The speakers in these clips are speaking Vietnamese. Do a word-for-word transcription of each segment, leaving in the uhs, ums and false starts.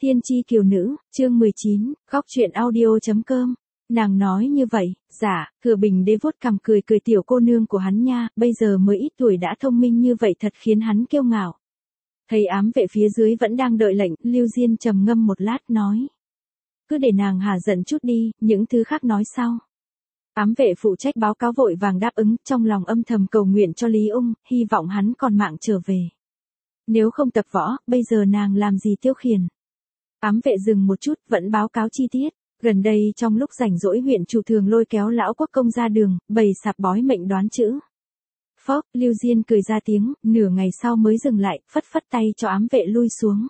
Tiên tri kiều nữ, chương mười chín, góc truyện audio.com. Nàng nói như vậy, dạ, Thừa Bình Đế vuốt cằm cười cười tiểu cô nương của hắn nha, bây giờ mới ít tuổi đã thông minh như vậy thật khiến hắn kiêu ngạo. Thấy ám vệ phía dưới vẫn đang đợi lệnh, Lưu Diên trầm ngâm một lát nói. Cứ để nàng hả giận chút đi, những thứ khác nói sau. Ám vệ phụ trách báo cáo vội vàng đáp ứng, trong lòng âm thầm cầu nguyện cho Lý Ung, hy vọng hắn còn mạng trở về. Nếu không tập võ, bây giờ nàng làm gì tiêu khiển. Ám vệ dừng một chút, vẫn báo cáo chi tiết. Gần đây trong lúc rảnh rỗi huyện chủ thường lôi kéo lão quốc công ra đường, bày sạp bói mệnh đoán chữ. Phốc, Lưu Diên cười ra tiếng, nửa ngày sau mới dừng lại, phất phất tay cho ám vệ lui xuống.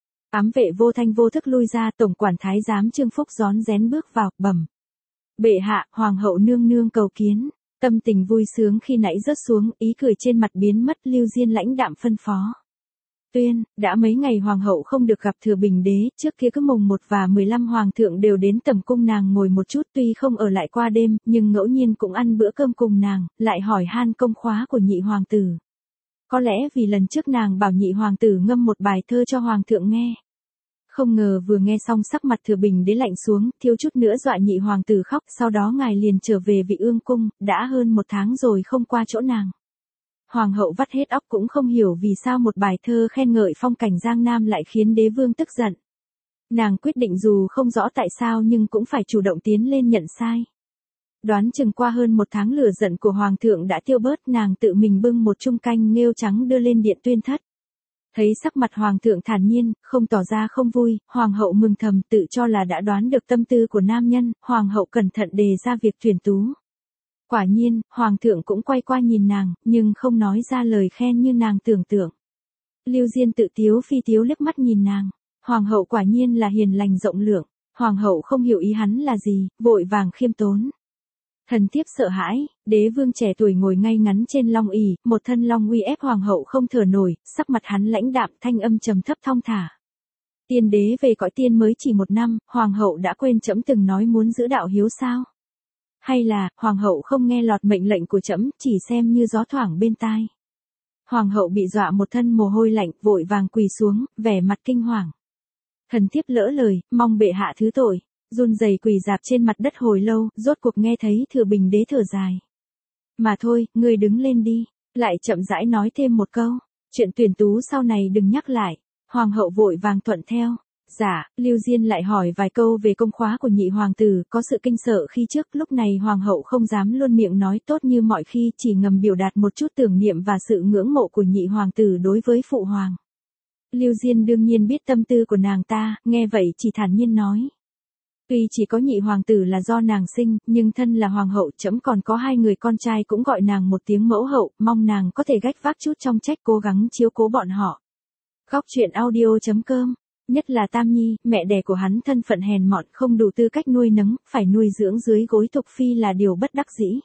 Ám vệ vô thanh vô thức lui ra, tổng quản thái giám Trương Phúc rón rén bước vào, bẩm. Bệ hạ, hoàng hậu nương nương cầu kiến. Tâm tình vui sướng khi nãy rớt xuống, ý cười trên mặt biến mất, Lưu Diên lãnh đạm phân phó. Tuyên, đã mấy ngày hoàng hậu không được gặp Thừa Bình Đế, trước kia cứ mùng một và mười lăm hoàng thượng đều đến tầm cung nàng ngồi một chút, tuy không ở lại qua đêm, nhưng ngẫu nhiên cũng ăn bữa cơm cùng nàng, lại hỏi han công khóa của nhị hoàng tử. Có lẽ vì lần trước nàng bảo nhị hoàng tử ngâm một bài thơ cho hoàng thượng nghe. Không ngờ vừa nghe xong sắc mặt Thừa Bình Đế lạnh xuống, thiếu chút nữa dọa nhị hoàng tử khóc, sau đó ngài liền trở về Vị Ương cung, đã hơn một tháng rồi không qua chỗ nàng. Hoàng hậu vắt hết óc cũng không hiểu vì sao một bài thơ khen ngợi phong cảnh Giang Nam lại khiến đế vương tức giận. Nàng quyết định dù không rõ tại sao nhưng cũng phải chủ động tiến lên nhận sai. Đoán chừng qua hơn một tháng lửa giận của hoàng thượng đã tiêu bớt, nàng tự mình bưng một chung canh nghêu trắng đưa lên điện tuyên thất. Thấy sắc mặt hoàng thượng thản nhiên, không tỏ ra không vui, hoàng hậu mừng thầm tự cho là đã đoán được tâm tư của nam nhân, hoàng hậu cẩn thận đề ra việc tuyển tú. Quả nhiên, hoàng thượng cũng quay qua nhìn nàng, nhưng không nói ra lời khen như nàng tưởng tượng. Lưu Diên tự tiếu phi tiếu liếc mắt nhìn nàng, hoàng hậu quả nhiên là hiền lành rộng lượng, hoàng hậu không hiểu ý hắn là gì, vội vàng khiêm tốn. Thần thiếp sợ hãi, đế vương trẻ tuổi ngồi ngay ngắn trên long ỷ, một thân long uy ép hoàng hậu không thở nổi, sắc mặt hắn lãnh đạm, thanh âm trầm thấp thong thả. Tiên đế về cõi tiên mới chỉ một năm, hoàng hậu đã quên trẫm từng nói muốn giữ đạo hiếu sao? Hay là, hoàng hậu không nghe lọt mệnh lệnh của trẫm, chỉ xem như gió thoảng bên tai. Hoàng hậu bị dọa một thân mồ hôi lạnh, vội vàng quỳ xuống, vẻ mặt kinh hoàng. Thần thiếp lỡ lời, mong bệ hạ thứ tội, run rẩy quỳ rạp trên mặt đất hồi lâu, rốt cuộc nghe thấy Thừa Bình Đế thở dài. Mà thôi, ngươi đứng lên đi, lại chậm rãi nói thêm một câu, chuyện tuyển tú sau này đừng nhắc lại. Hoàng hậu vội vàng thuận theo. Dạ, Lưu Diên lại hỏi vài câu về công khóa của nhị hoàng tử, có sự kinh sợ khi trước, lúc này hoàng hậu không dám luôn miệng nói tốt như mọi khi, chỉ ngầm biểu đạt một chút tưởng niệm và sự ngưỡng mộ của nhị hoàng tử đối với phụ hoàng. Lưu Diên đương nhiên biết tâm tư của nàng ta, nghe vậy chỉ thản nhiên nói. Tuy chỉ có nhị hoàng tử là do nàng sinh, nhưng thân là hoàng hậu trẫm còn có hai người con trai cũng gọi nàng một tiếng mẫu hậu, mong nàng có thể gánh vác chút trong trách cố gắng chiếu cố bọn họ. Góc truyện audio.com. Nhất là Tam Nhi, mẹ đẻ của hắn thân phận hèn mọn không đủ tư cách nuôi nấng, phải nuôi dưỡng dưới gối Tục Phi là điều bất đắc dĩ.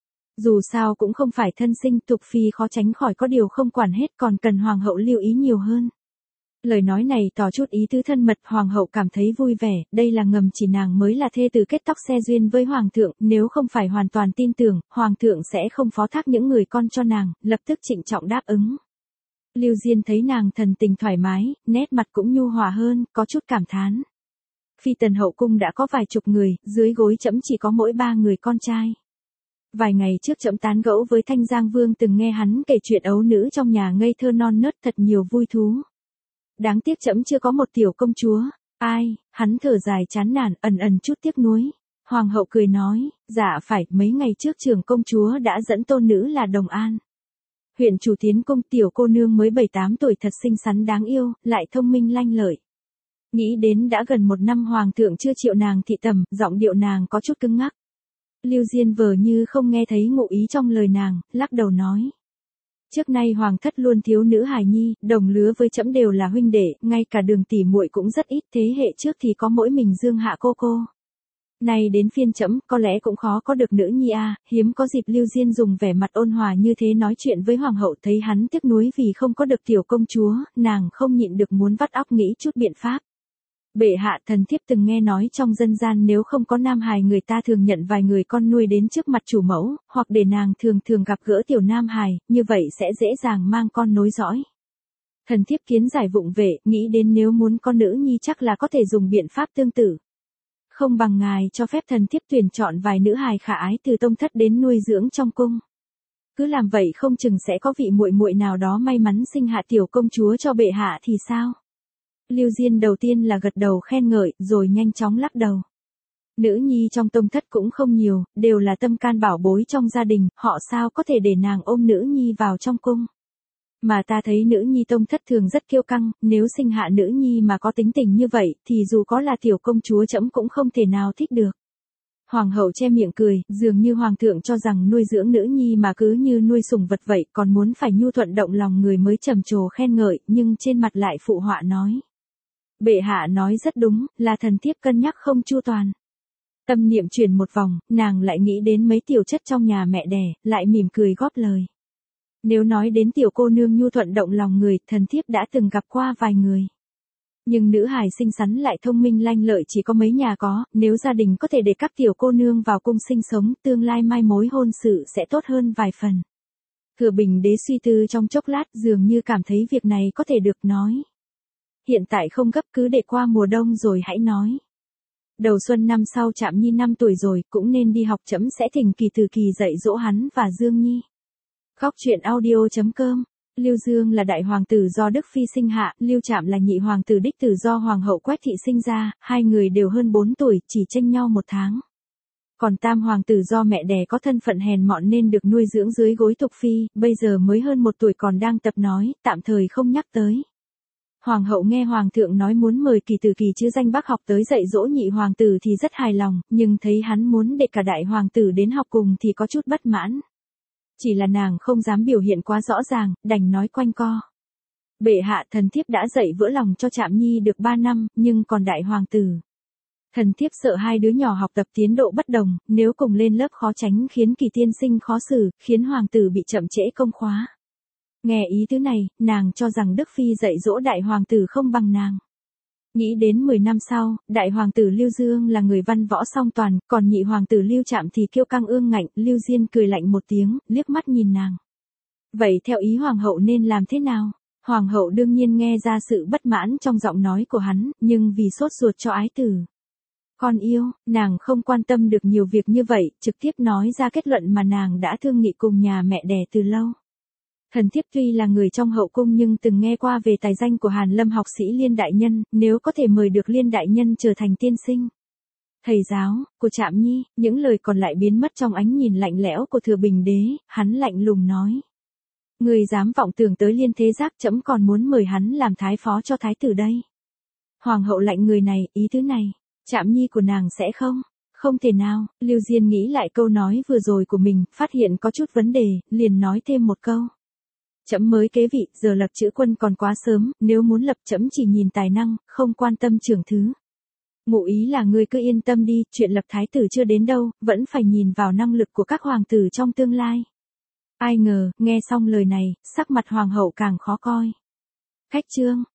Dù sao cũng không phải thân sinh, Tục Phi khó tránh khỏi có điều không quản hết, còn cần hoàng hậu lưu ý nhiều hơn. Lời nói này tỏ chút ý tứ thân mật, hoàng hậu cảm thấy vui vẻ, đây là ngầm chỉ nàng mới là thê tử kết tóc xe duyên với hoàng thượng, nếu không phải hoàn toàn tin tưởng, hoàng thượng sẽ không phó thác những người con cho nàng, lập tức trịnh trọng đáp ứng. Lưu Diên thấy nàng thần tình thoải mái, nét mặt cũng nhu hòa hơn, có chút cảm thán. Phi tần hậu cung đã có vài chục người, dưới gối trẫm chỉ có mỗi ba người con trai. Vài ngày trước trẫm tán gẫu với Thanh Giang Vương từng nghe hắn kể chuyện ấu nữ trong nhà ngây thơ non nớt thật nhiều vui thú. Đáng tiếc trẫm chưa có một tiểu công chúa. Ai, hắn thở dài chán nản, ẩn ẩn chút tiếc nuối. Hoàng hậu cười nói, dạ phải, mấy ngày trước trưởng công chúa đã dẫn tôn nữ là Đồng An. Huyện chủ tiến cung, tiểu cô nương mới bảy tám tuổi thật xinh xắn đáng yêu, lại thông minh lanh lợi. Nghĩ đến đã gần một năm hoàng thượng chưa chịu nàng thị tầm, giọng điệu nàng có chút cứng ngắc. Lưu Diên vờ như không nghe thấy ngụ ý trong lời nàng, lắc đầu nói. Trước nay hoàng thất luôn thiếu nữ hài nhi, đồng lứa với trẫm đều là huynh đệ, ngay cả Đường tỷ muội cũng rất ít, thế hệ trước thì có mỗi mình Dương Hạ cô cô. Nay đến phiên trẫm, có lẽ cũng khó có được nữ nhi a, à, hiếm có dịp. Lưu Diên dùng vẻ mặt ôn hòa như thế nói chuyện với hoàng hậu, thấy hắn tiếc nuối vì không có được tiểu công chúa, nàng không nhịn được muốn vắt óc nghĩ chút biện pháp. Bệ hạ, thần thiếp từng nghe nói trong dân gian nếu không có nam hài người ta thường nhận vài người con nuôi đến trước mặt chủ mẫu, hoặc để nàng thường thường gặp gỡ tiểu nam hài, như vậy sẽ dễ dàng mang con nối dõi. Thần thiếp kiến giải vụng về, nghĩ đến nếu muốn con nữ nhi chắc là có thể dùng biện pháp tương tự. Không bằng ngài cho phép thần thiếp tuyển chọn vài nữ hài khả ái từ tông thất đến nuôi dưỡng trong cung. Cứ làm vậy không chừng sẽ có vị muội muội nào đó may mắn sinh hạ tiểu công chúa cho bệ hạ thì sao? Lưu Diên đầu tiên là gật đầu khen ngợi, rồi nhanh chóng lắc đầu. Nữ nhi trong tông thất cũng không nhiều, đều là tâm can bảo bối trong gia đình, họ sao có thể để nàng ôm nữ nhi vào trong cung. Mà ta thấy nữ nhi tông thất thường rất kiêu căng, nếu sinh hạ nữ nhi mà có tính tình như vậy, thì dù có là tiểu công chúa trẫm cũng không thể nào thích được. Hoàng hậu che miệng cười, dường như hoàng thượng cho rằng nuôi dưỡng nữ nhi mà cứ như nuôi sủng vật vậy, còn muốn phải nhu thuận động lòng người mới trầm trồ khen ngợi, nhưng trên mặt lại phụ họa nói. Bệ hạ nói rất đúng, là thần thiếp cân nhắc không chu toàn. Tâm niệm chuyển một vòng, nàng lại nghĩ đến mấy tiểu chất trong nhà mẹ đẻ, lại mỉm cười góp lời. Nếu nói đến tiểu cô nương nhu thuận động lòng người, thần thiếp đã từng gặp qua vài người. Nhưng nữ hài xinh xắn lại thông minh lanh lợi chỉ có mấy nhà có, nếu gia đình có thể để các tiểu cô nương vào cung sinh sống, tương lai mai mối hôn sự sẽ tốt hơn vài phần. Thừa Bình đế suy tư trong chốc lát, dường như cảm thấy việc này có thể được nói. Hiện tại không gấp, cứ để qua mùa đông rồi hãy nói. Đầu xuân năm sau Trạm Nhi năm tuổi rồi, cũng nên đi học, trẫm sẽ thỉnh Kỳ Từ Kỳ dạy dỗ hắn và Dương Nhi. Góc truyện audio chấm com. Lưu Dương là đại hoàng tử do Đức Phi sinh hạ, Lưu Trạm là nhị hoàng tử đích tử do hoàng hậu Quách thị sinh ra, hai người đều hơn bốn tuổi, chỉ chênh nhau một tháng. Còn tam hoàng tử do mẹ đẻ có thân phận hèn mọn nên được nuôi dưỡng dưới gối Tục Phi, bây giờ mới hơn một tuổi còn đang tập nói, tạm thời không nhắc tới. Hoàng hậu nghe hoàng thượng nói muốn mời Kỳ Từ Kỳ chữ danh bác học tới dạy dỗ nhị hoàng tử thì rất hài lòng, nhưng thấy hắn muốn để cả đại hoàng tử đến học cùng thì có chút bất mãn. Chỉ là nàng không dám biểu hiện quá rõ ràng, đành nói quanh co. Bệ hạ, thần thiếp đã dạy vỡ lòng cho Trạm Nhi được ba năm, nhưng còn đại hoàng tử. Thần thiếp sợ hai đứa nhỏ học tập tiến độ bất đồng, nếu cùng lên lớp khó tránh khiến Kỳ tiên sinh khó xử, khiến hoàng tử bị chậm trễ công khóa. Nghe ý thứ này, nàng cho rằng Đức Phi dạy dỗ đại hoàng tử không bằng nàng. Nghĩ đến mười năm sau, đại hoàng tử Lưu Dương là người văn võ song toàn, còn nhị hoàng tử Lưu Trạm thì kiêu căng ương ngạnh, Lưu Diên cười lạnh một tiếng, liếc mắt nhìn nàng. Vậy theo ý hoàng hậu nên làm thế nào? Hoàng hậu đương nhiên nghe ra sự bất mãn trong giọng nói của hắn, nhưng vì sốt ruột cho ái tử. Con yêu, nàng không quan tâm được nhiều việc như vậy, trực tiếp nói ra kết luận mà nàng đã thương nghị cùng nhà mẹ đẻ từ lâu. Thần thiếp tuy là người trong hậu cung nhưng từng nghe qua về tài danh của Hàn Lâm học sĩ Liên đại nhân, nếu có thể mời được Liên đại nhân trở thành tiên sinh. Thầy giáo, của Trạm Nhi, những lời còn lại biến mất trong ánh nhìn lạnh lẽo của Thừa Bình đế, hắn lạnh lùng nói. Người dám vọng tưởng tới Liên thế giác, trẫm còn muốn mời hắn làm thái phó cho thái tử đây. Hoàng hậu lạnh người này, ý thứ này, Trạm Nhi của nàng sẽ không, không thể nào. Lưu Diên nghĩ lại câu nói vừa rồi của mình, phát hiện có chút vấn đề, liền nói thêm một câu. Trẫm mới kế vị, giờ lập chữ quân còn quá sớm, nếu muốn lập trẫm chỉ nhìn tài năng, không quan tâm trưởng thứ. Ngụ ý là ngươi cứ yên tâm đi, chuyện lập thái tử chưa đến đâu, vẫn phải nhìn vào năng lực của các hoàng tử trong tương lai. Ai ngờ, nghe xong lời này, sắc mặt hoàng hậu càng khó coi. Khách chương.